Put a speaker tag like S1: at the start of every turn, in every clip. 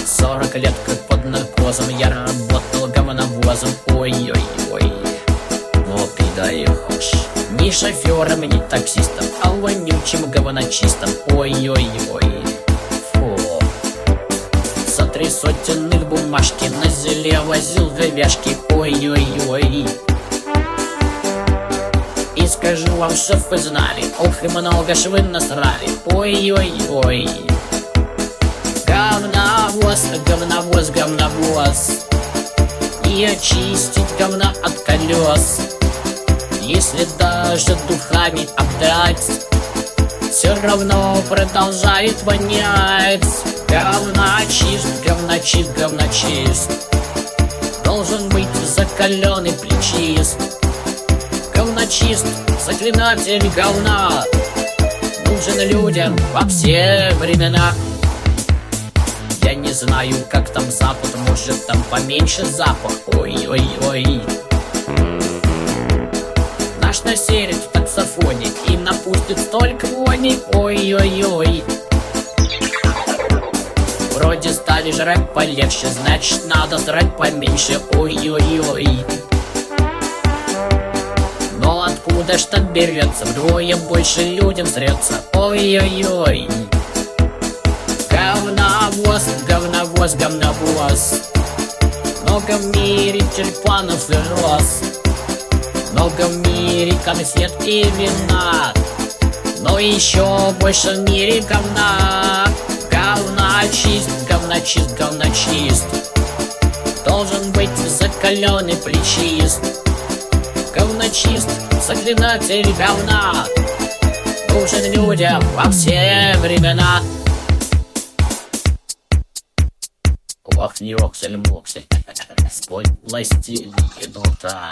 S1: 40 лет как под наркозом я работал говновозом. Ой-ой-ой, ну ты даешь. Ни шофером, ни таксистом, а вонючим говночистом. Ой-ой-ой, фу. За 3 сотенных бумажки на зеле возил говяшки. Ой-ой-ой. И скажу вам, чтоб вы знали, ох и много ж вы насрали. Ой-ой-ой. Говновоз, говновоз, говновоз. И очистить говна от колес, если даже духами обдать, все равно продолжает вонять. Говночист, говночист, говночист должен быть закаленный плечист. Говночист, заклинатель говна нужен людям во все времена. Я не знаю, как там Запад, может там поменьше запах. Ой-ой-ой. Наш насерит в таксофоне и напустит столько вони. Ой-ой-ой. Вроде стали жрать полегче, значит надо жрать поменьше. Ой-ой-ой. Но откуда ж так берется? Вдвое больше людям срется. Ой-ой-ой. Говновоз, говновоз, говновоз. Много в мире тюльпанов и роз, много в мире конфет и вина, но еще больше в мире говна. Говночист, говночист, говночист должен быть закаленный плечист. Говночист, заклинатель говна нужен людям во все времена. Ох-ни-ох-сель-моксель, спой власти енота.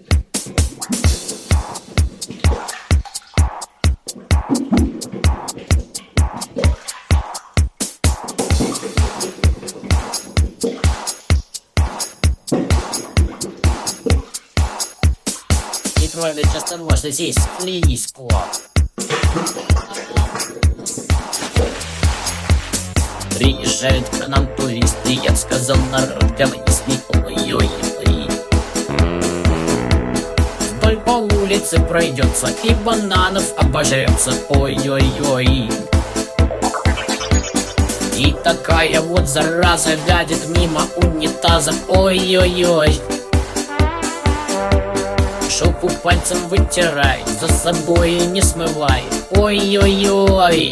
S1: И твой часто можно здесь близко. Приезжают к нам туристы, я сказал, народ говнистый. Ой-ой-ой. Вдоль по улице пройдется и бананов обожрется. Ой-ой-ой. И такая вот зараза гадит мимо унитаза. Ой-ой-ой. Шопу пальцем вытирай, за собой не смывай. Ой-ой-ой.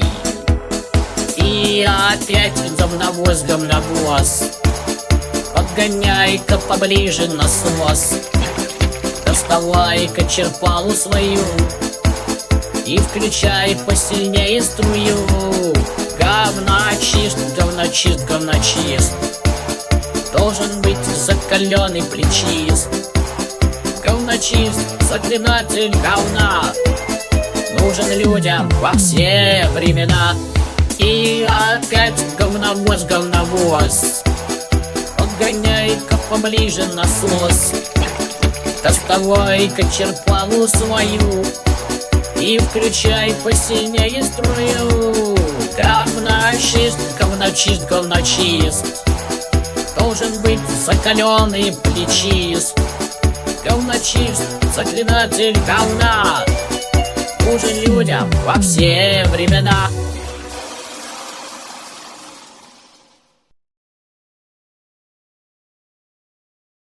S1: И опять говновоз, говновоз. Подгоняй-ка поближе насос, доставай-ка черпалу свою и включай посильнее струю. Говночист, говночист, говночист должен быть закаленный плечист. Говночист, заклинатель говна нужен людям во все времена. И опять говновоз, говновоз. Подгоняй-ка поближе насос, доставай-ка черпалу свою и включай посильнее струю. Говночист, говночист, говночист должен быть закаленный плечист. Говночист, заклинатель говна нужен людям во все времена.